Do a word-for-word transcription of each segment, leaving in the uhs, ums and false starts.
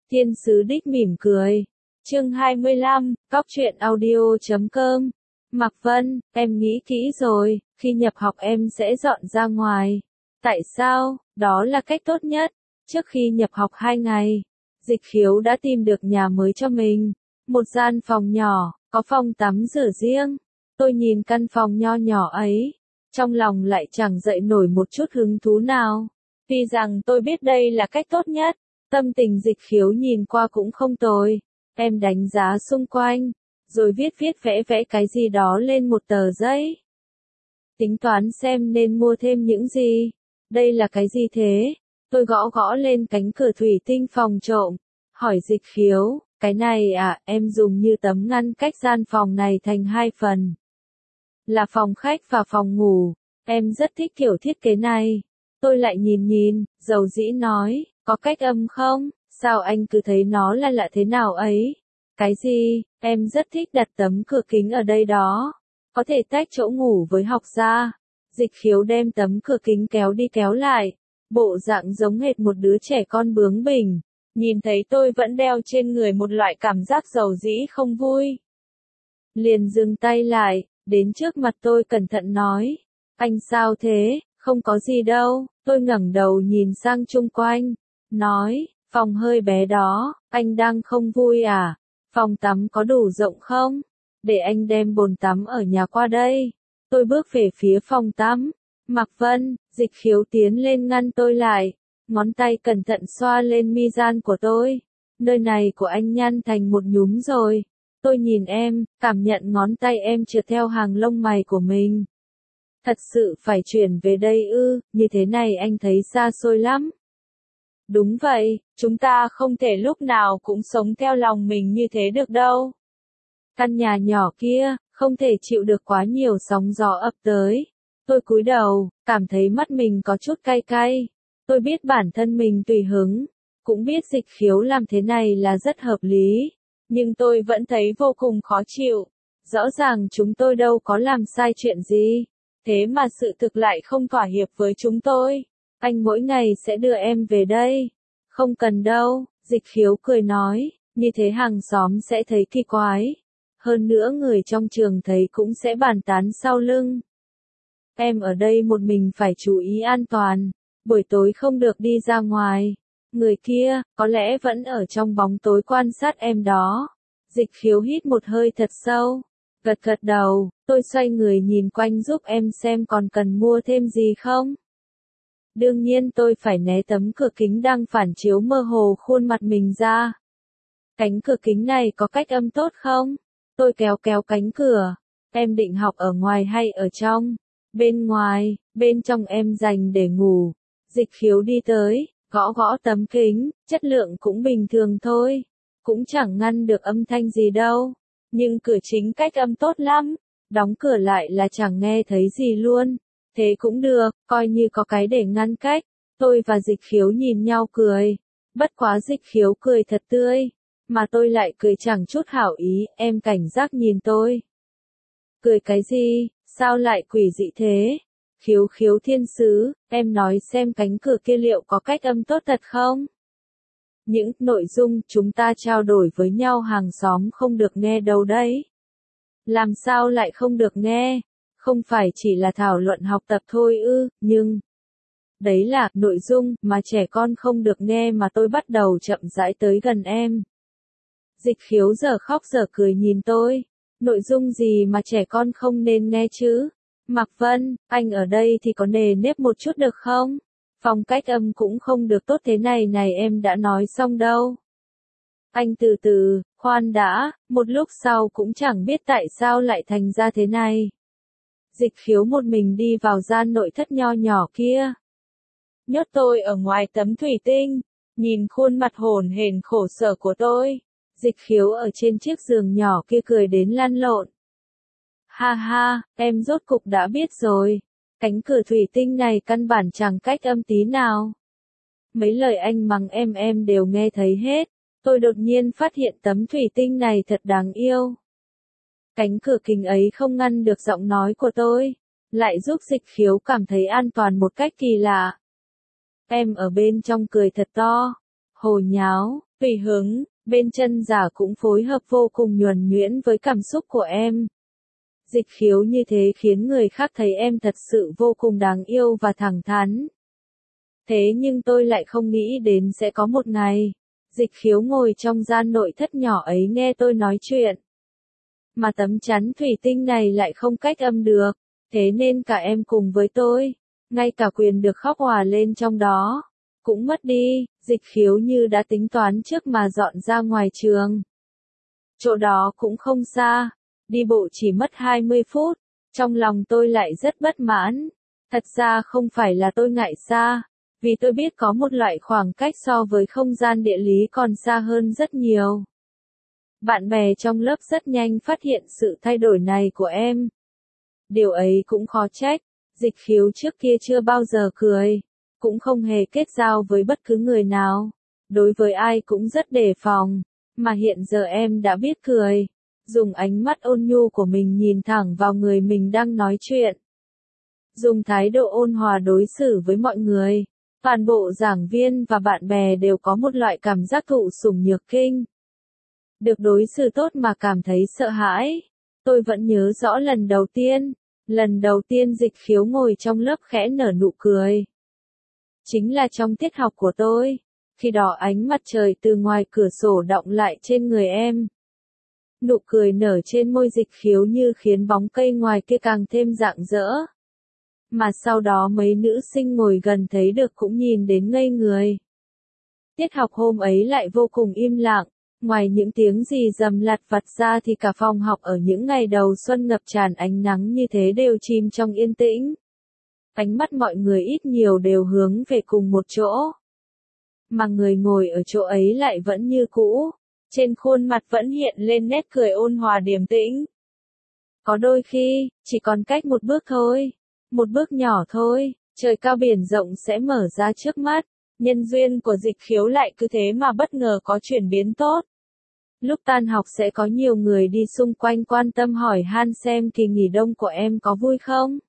Thiên sứ đích mỉm cười. Chương hai mươi lăm, cóc truyện audio chấm com. Mạc Vân, em nghĩ kỹ rồi, khi nhập học em sẽ dọn ra ngoài. Tại sao? Đó là cách tốt nhất. Trước khi nhập học hai ngày, Dịch Khiếu đã tìm được nhà mới cho mình. Một gian phòng nhỏ, có phòng tắm rửa riêng. Tôi nhìn căn phòng nho nhỏ ấy, trong lòng lại chẳng dậy nổi một chút hứng thú nào. Tuy rằng tôi biết đây là cách tốt nhất, tâm tình Dịch Khiếu nhìn qua cũng không tồi. Em đánh giá xung quanh, rồi viết viết vẽ vẽ cái gì đó lên một tờ giấy. Tính toán xem nên mua thêm những gì. Đây là cái gì thế? Tôi gõ gõ lên cánh cửa thủy tinh phòng trộm, hỏi Dịch Khiếu, cái này à, em dùng như tấm ngăn cách gian phòng này thành hai phần. Là phòng khách và phòng ngủ, em rất thích kiểu thiết kế này. Tôi lại nhìn nhìn, dầu dĩ nói, có cách âm không? Sao anh cứ thấy nó là lạ thế nào ấy? Cái gì? Em rất thích đặt tấm cửa kính ở đây đó. Có thể tách chỗ ngủ với học ra. Dịch Khiếu đem tấm cửa kính kéo đi kéo lại. Bộ dạng giống hệt một đứa trẻ con bướng bỉnh. Nhìn thấy tôi vẫn đeo trên người một loại cảm giác dầu dĩ không vui. Liền dừng tay lại, đến trước mặt tôi cẩn thận nói. Anh sao thế? Không có gì đâu. Tôi ngẩng đầu nhìn sang chung quanh. Nói, phòng hơi bé đó, anh đang không vui à? Phòng tắm có đủ rộng không? Để anh đem bồn tắm ở nhà qua đây. Tôi bước về phía phòng tắm. Mạc Vân, Dịch Khiếu tiến lên ngăn tôi lại. Ngón tay cẩn thận xoa lên mi gian của tôi. Nơi này của anh nhăn thành một nhúm rồi. Tôi nhìn em, cảm nhận ngón tay em trượt theo hàng lông mày của mình. Thật sự phải chuyển về đây ư, như thế này anh thấy xa xôi lắm. Đúng vậy, chúng ta không thể lúc nào cũng sống theo lòng mình như thế được đâu. Căn nhà nhỏ kia, không thể chịu được quá nhiều sóng gió ập tới. Tôi cúi đầu, cảm thấy mắt mình có chút cay cay. Tôi biết bản thân mình tùy hứng, cũng biết Dịch Khiếu làm thế này là rất hợp lý. Nhưng tôi vẫn thấy vô cùng khó chịu. Rõ ràng chúng tôi đâu có làm sai chuyện gì. Thế mà sự thực lại không thỏa hiệp với chúng tôi. Anh mỗi ngày sẽ đưa em về đây. Không cần đâu, Dịch Khiếu cười nói, như thế hàng xóm sẽ thấy kỳ quái. Hơn nữa người trong trường thấy cũng sẽ bàn tán sau lưng. Em ở đây một mình phải chú ý an toàn, buổi tối không được đi ra ngoài. Người kia, có lẽ vẫn ở trong bóng tối quan sát em đó. Dịch Khiếu hít một hơi thật sâu, gật gật đầu, tôi xoay người nhìn quanh giúp em xem còn cần mua thêm gì không. Đương nhiên tôi phải né tấm cửa kính đang phản chiếu mơ hồ khuôn mặt mình ra. Cánh cửa kính này có cách âm tốt không? Tôi kéo kéo cánh cửa. Em định học ở ngoài hay ở trong? Bên ngoài, bên trong em dành để ngủ. Dịch Khiếu đi tới, gõ gõ tấm kính, chất lượng cũng bình thường thôi. Cũng chẳng ngăn được âm thanh gì đâu. Nhưng cửa chính cách âm tốt lắm. Đóng cửa lại là chẳng nghe thấy gì luôn. Thế cũng được, coi như có cái để ngăn cách. Tôi và Dịch Khiếu nhìn nhau cười. Bất quá Dịch Khiếu cười thật tươi. Mà tôi lại cười chẳng chút hảo ý, em cảnh giác nhìn tôi. Cười cái gì, sao lại quỷ dị thế? Khiếu Khiếu thiên sứ, em nói xem cánh cửa kia liệu có cách âm tốt thật không? Những nội dung chúng ta trao đổi với nhau hàng xóm không được nghe đâu đấy. Làm sao lại không được nghe? Không phải chỉ là thảo luận học tập thôi ư, nhưng... Đấy là nội dung mà trẻ con không được nghe mà tôi bắt đầu chậm rãi tới gần em. Dịch Khiếu giờ khóc giờ cười nhìn tôi. Nội dung gì mà trẻ con không nên nghe chứ? Mạc Vân, anh ở đây thì có nề nếp một chút được không? Phong cách âm cũng không được tốt thế này này em đã nói xong đâu. Anh từ từ, khoan đã, một lúc sau cũng chẳng biết tại sao lại thành ra thế này. Dịch Khiếu một mình đi vào gian nội thất nho nhỏ kia. Nhốt tôi ở ngoài tấm thủy tinh, nhìn khuôn mặt hổn hển khổ sở của tôi. Dịch Khiếu ở trên chiếc giường nhỏ kia cười đến lăn lộn. Ha ha, em rốt cục đã biết rồi. Cánh cửa thủy tinh này căn bản chẳng cách âm tí nào. Mấy lời anh mắng em em đều nghe thấy hết. Tôi đột nhiên phát hiện tấm thủy tinh này thật đáng yêu. Cánh cửa kính ấy không ngăn được giọng nói của tôi, lại giúp Dịch Khiếu cảm thấy an toàn một cách kỳ lạ. Em ở bên trong cười thật to. Hồ nháo, tùy hứng, bên chân giả cũng phối hợp vô cùng nhuần nhuyễn với cảm xúc của em. Dịch khiếu như thế khiến người khác thấy em thật sự vô cùng đáng yêu và thẳng thắn. Thế nhưng tôi lại không nghĩ đến sẽ có một ngày, Dịch khiếu ngồi trong gian nội thất nhỏ ấy nghe tôi nói chuyện. Mà tấm chắn thủy tinh này lại không cách âm được, thế nên cả em cùng với tôi, ngay cả quyền được khóc òa lên trong đó, cũng mất đi. Dịch khiếu như đã tính toán trước mà dọn ra ngoài trường. Chỗ đó cũng không xa, đi bộ chỉ mất hai mươi phút, trong lòng tôi lại rất bất mãn. Thật ra không phải là tôi ngại xa, vì tôi biết có một loại khoảng cách so với không gian địa lý còn xa hơn rất nhiều. Bạn bè trong lớp rất nhanh phát hiện sự thay đổi này của em. Điều ấy cũng khó trách, Dịch khiếu trước kia chưa bao giờ cười, cũng không hề kết giao với bất cứ người nào, đối với ai cũng rất đề phòng, mà hiện giờ em đã biết cười, dùng ánh mắt ôn nhu của mình nhìn thẳng vào người mình đang nói chuyện. Dùng thái độ ôn hòa đối xử với mọi người, toàn bộ giảng viên và bạn bè đều có một loại cảm giác thụ sủng nhược kinh. Được đối xử tốt mà cảm thấy sợ hãi. Tôi vẫn nhớ rõ lần đầu tiên, lần đầu tiên Dịch khiếu ngồi trong lớp khẽ nở nụ cười. Chính là trong tiết học của tôi, khi đó ánh mặt trời từ ngoài cửa sổ đọng lại trên người em. Nụ cười nở trên môi Dịch khiếu như khiến bóng cây ngoài kia càng thêm rạng rỡ. Mà sau đó mấy nữ sinh ngồi gần thấy được cũng nhìn đến ngây người. Tiết học hôm ấy lại vô cùng im lặng, ngoài những tiếng gì rầm lặt vặt ra thì cả phòng học ở những ngày đầu xuân ngập tràn ánh nắng như thế đều chìm trong yên tĩnh. Ánh mắt mọi người ít nhiều đều hướng về cùng một chỗ. Mà người ngồi ở chỗ ấy lại vẫn như cũ, trên khuôn mặt vẫn hiện lên nét cười ôn hòa điềm tĩnh. Có đôi khi, chỉ còn cách một bước thôi, một bước nhỏ thôi, trời cao biển rộng sẽ mở ra trước mắt. Nhân duyên của Dịch khiếu lại cứ thế mà bất ngờ có chuyển biến tốt. Lúc tan học sẽ có nhiều người đi xung quanh quan tâm hỏi han xem kỳ nghỉ đông của em có vui không?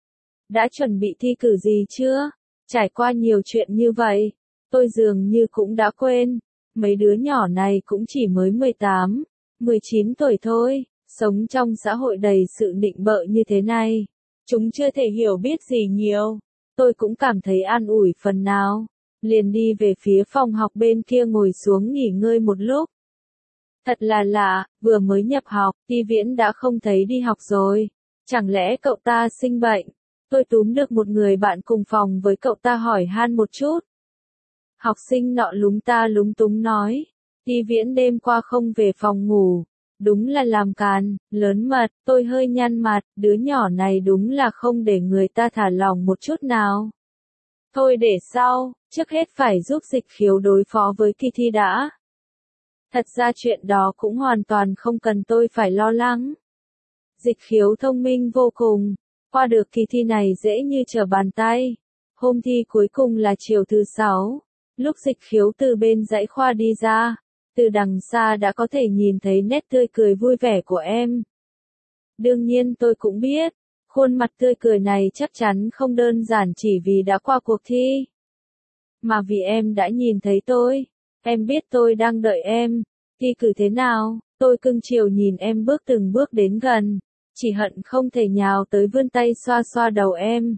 Đã chuẩn bị thi cử gì chưa? Trải qua nhiều chuyện như vậy, tôi dường như cũng đã quên. Mấy đứa nhỏ này cũng chỉ mới mười tám, mười chín tuổi thôi, sống trong xã hội đầy sự nịnh bợ như thế này. Chúng chưa thể hiểu biết gì nhiều. Tôi cũng cảm thấy an ủi phần nào. Liền đi về phía phòng học bên kia ngồi xuống nghỉ ngơi một lúc. Thật là lạ, vừa mới nhập học, Ti Viễn đã không thấy đi học rồi. Chẳng lẽ cậu ta sinh bệnh? Tôi túm được một người bạn cùng phòng với cậu ta hỏi han một chút. Học sinh nọ lúng ta lúng túng nói. Ti Viễn đêm qua không về phòng ngủ. Đúng là làm càn, lớn mật, tôi hơi nhăn mặt, đứa nhỏ này đúng là không để người ta thả lỏng một chút nào. Thôi để sau, trước hết phải giúp Dịch khiếu đối phó với kỳ thi đã. Thật ra chuyện đó cũng hoàn toàn không cần tôi phải lo lắng. Dịch khiếu thông minh vô cùng, qua được kỳ thi này dễ như trở bàn tay. Hôm thi cuối cùng là chiều thứ sáu, lúc Dịch khiếu từ bên dãy khoa đi ra, từ đằng xa đã có thể nhìn thấy nét tươi cười vui vẻ của em. Đương nhiên tôi cũng biết, khuôn mặt tươi cười này chắc chắn không đơn giản chỉ vì đã qua cuộc thi, mà vì em đã nhìn thấy tôi, em biết tôi đang đợi em. Thi cử thế nào? Tôi cưng chiều nhìn em bước từng bước đến gần, chỉ hận không thể nhào tới vươn tay xoa xoa đầu em.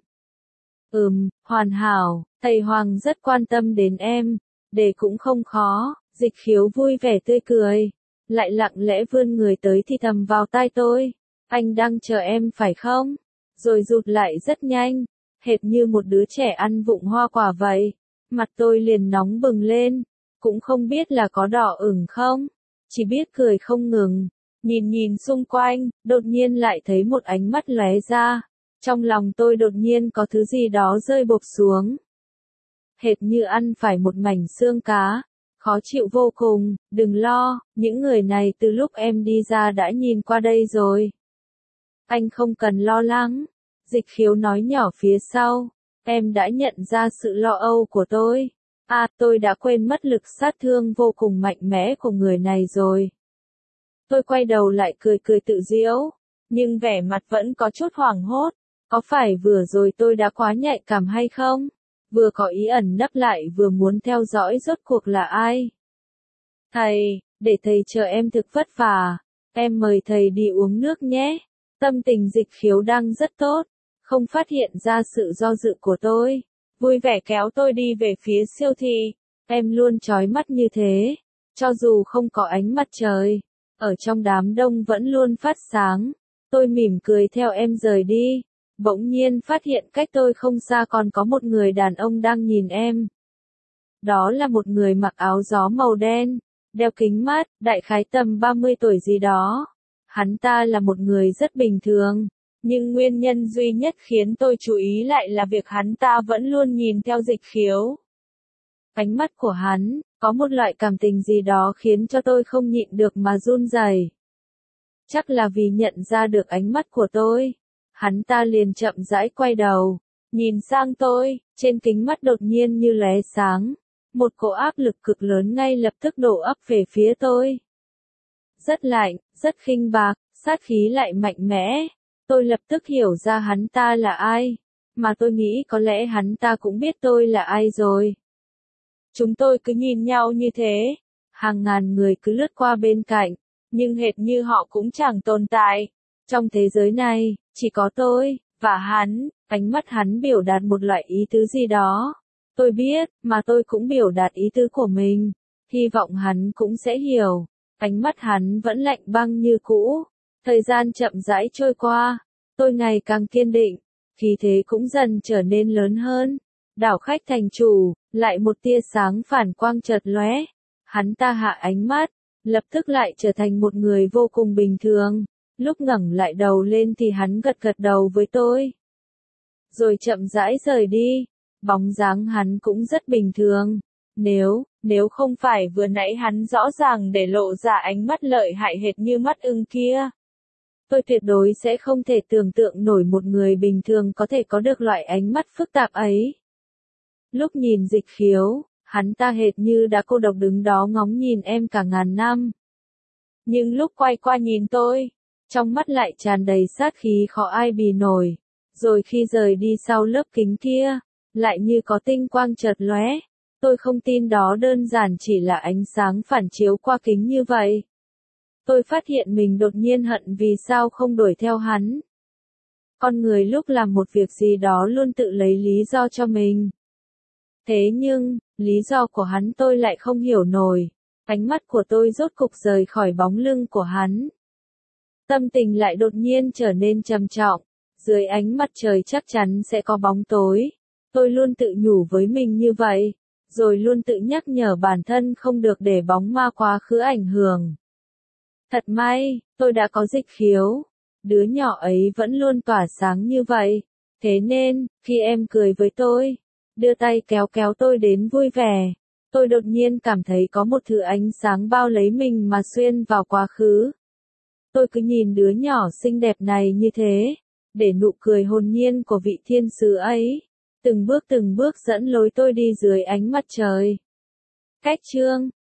Ừm, hoàn hảo, thầy Hoàng rất quan tâm đến em, đề cũng không khó. Dịch khiếu vui vẻ tươi cười, lại lặng lẽ vươn người tới thì thầm vào tai tôi. Anh đang chờ em phải không? Rồi rụt lại rất nhanh, hệt như một đứa trẻ ăn vụng hoa quả vậy. Mặt tôi liền nóng bừng lên, cũng không biết là có đỏ ửng không, chỉ biết cười không ngừng. Nhìn nhìn xung quanh, đột nhiên lại thấy một ánh mắt lóe ra. Trong lòng tôi đột nhiên có thứ gì đó rơi bộp xuống. Hệt như ăn phải một mảnh xương cá. Khó chịu vô cùng, đừng lo, những người này từ lúc em đi ra đã nhìn qua đây rồi. Anh không cần lo lắng. Dịch khiếu nói nhỏ phía sau. Em đã nhận ra sự lo âu của tôi. À, tôi đã quên mất lực sát thương vô cùng mạnh mẽ của người này rồi. Tôi quay đầu lại cười cười tự giễu, nhưng vẻ mặt vẫn có chút hoảng hốt. Có phải vừa rồi tôi đã quá nhạy cảm hay không? Vừa có ý ẩn nấp lại vừa muốn theo dõi rốt cuộc là ai. Thầy, để thầy chờ em thực vất vả. Em mời thầy đi uống nước nhé. Tâm tình Dịch Khiếu đang rất tốt, không phát hiện ra sự do dự của tôi. Vui vẻ kéo tôi đi về phía siêu thị. Em luôn chói mắt như thế. Cho dù không có ánh mặt trời, ở trong đám đông vẫn luôn phát sáng. Tôi mỉm cười theo em rời đi. Bỗng nhiên phát hiện cách tôi không xa còn có một người đàn ông đang nhìn em. Đó là một người mặc áo gió màu đen, đeo kính mát, đại khái tầm ba mươi tuổi gì đó. Hắn ta là một người rất bình thường, nhưng nguyên nhân duy nhất khiến tôi chú ý lại là việc hắn ta vẫn luôn nhìn theo Dịch Khiếu. Ánh mắt của hắn, có một loại cảm tình gì đó khiến cho tôi không nhịn được mà run rẩy. Chắc là vì nhận ra được ánh mắt của tôi. Hắn ta liền chậm rãi quay đầu, nhìn sang tôi, trên kính mắt đột nhiên như lóe sáng. Một cỗ áp lực cực lớn ngay lập tức đổ ập về phía tôi. Rất lạnh, rất khinh bạc, sát khí lại mạnh mẽ. Tôi lập tức hiểu ra hắn ta là ai. Mà tôi nghĩ có lẽ hắn ta cũng biết tôi là ai rồi. Chúng tôi cứ nhìn nhau như thế. Hàng ngàn người cứ lướt qua bên cạnh. Nhưng hệt như họ cũng chẳng tồn tại. Trong thế giới này, chỉ có tôi, và hắn. Ánh mắt hắn biểu đạt một loại ý tứ gì đó. Tôi biết, mà tôi cũng biểu đạt ý tứ của mình. Hy vọng hắn cũng sẽ hiểu. Ánh mắt hắn vẫn lạnh băng như cũ. Thời gian chậm rãi trôi qua. Tôi ngày càng kiên định. Khí thế cũng dần trở nên lớn hơn. Đảo khách thành chủ, lại một tia sáng phản quang chợt lóe. Hắn ta hạ ánh mắt, lập tức lại trở thành một người vô cùng bình thường. Lúc ngẩng lại đầu lên thì hắn gật gật đầu với tôi. Rồi chậm rãi rời đi. Bóng dáng hắn cũng rất bình thường. Nếu, nếu không phải vừa nãy hắn rõ ràng để lộ ra ánh mắt lợi hại hệt như mắt ưng kia. Tôi tuyệt đối sẽ không thể tưởng tượng nổi một người bình thường có thể có được loại ánh mắt phức tạp ấy. Lúc nhìn Dịch Khiếu, hắn ta hệt như đã cô độc đứng đó ngóng nhìn em cả ngàn năm. Nhưng lúc quay qua nhìn tôi, trong mắt lại tràn đầy sát khí khó ai bì nổi. Rồi khi rời đi sau lớp kính kia, lại như có tinh quang chợt lóe. Tôi không tin đó đơn giản chỉ là ánh sáng phản chiếu qua kính như vậy. Tôi phát hiện mình đột nhiên hận vì sao không đuổi theo hắn. Con người lúc làm một việc gì đó luôn tự lấy lý do cho mình. Thế nhưng, lý do của hắn tôi lại không hiểu nổi. Ánh mắt của tôi rốt cục rời khỏi bóng lưng của hắn. Tâm tình lại đột nhiên trở nên trầm trọng. Dưới ánh mặt trời chắc chắn sẽ có bóng tối. Tôi luôn tự nhủ với mình như vậy. Rồi luôn tự nhắc nhở bản thân không được để bóng ma quá khứ ảnh hưởng. Thật may, tôi đã có Dịch Khiếu. Đứa nhỏ ấy vẫn luôn tỏa sáng như vậy. Thế nên, khi em cười với tôi, đưa tay kéo kéo tôi đến vui vẻ, tôi đột nhiên cảm thấy có một thứ ánh sáng bao lấy mình mà xuyên vào quá khứ. Tôi cứ nhìn đứa nhỏ xinh đẹp này như thế, để nụ cười hồn nhiên của vị thiên sứ ấy, từng bước từng bước dẫn lối tôi đi dưới ánh mặt trời. Cách chương